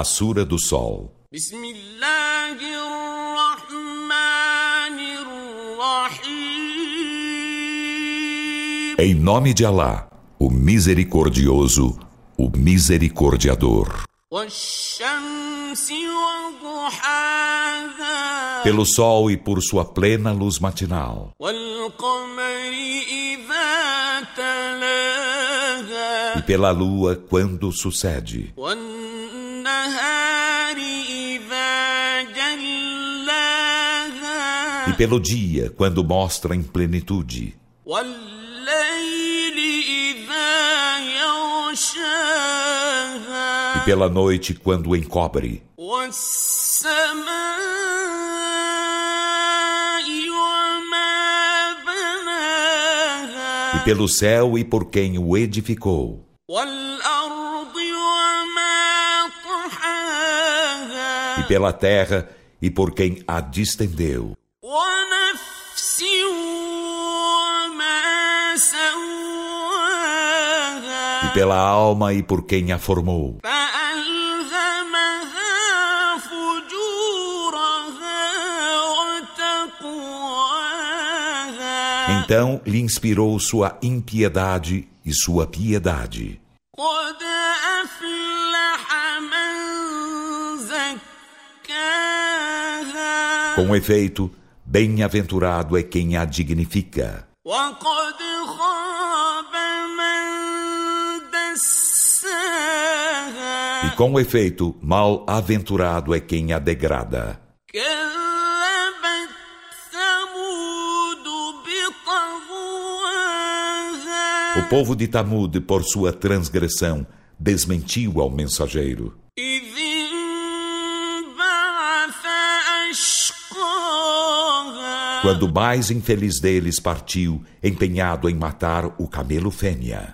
A Sura do Sol. Em nome de Alá, o Misericordioso, o Misericordiador. Pelo sol e por sua plena luz matinal. E pela lua quando sucede. E pelo dia quando mostra em plenitude. E pela noite quando encobre. E pelo céu e por quem o edificou. E pela terra e por quem a distendeu. E pela alma e por quem a formou. Então lhe inspirou sua impiedade e sua piedade. Com efeito, bem-aventurado é quem a dignifica. E com efeito, mal-aventurado é quem a degrada. O povo de Tamud, por sua transgressão, desmentiu ao mensageiro. Quando o mais infeliz deles partiu, empenhado em matar o camelo fêmea.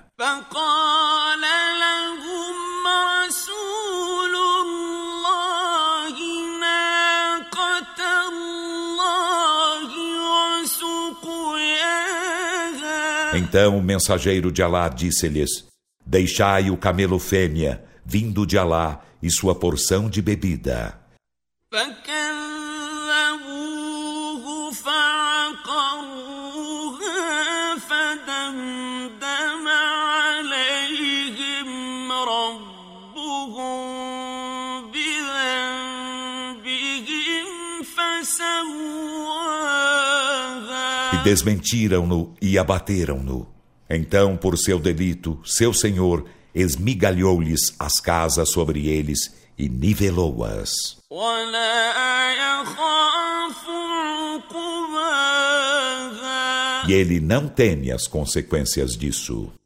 Então o mensageiro de Alá disse-lhes: deixai o camelo fêmea, vindo de Alá, e sua porção de bebida. E desmentiram-no e abateram-no. Então, por seu delito, seu Senhor esmigalhou-lhes as casas sobre eles e nivelou-as. E ele não teme as consequências disso.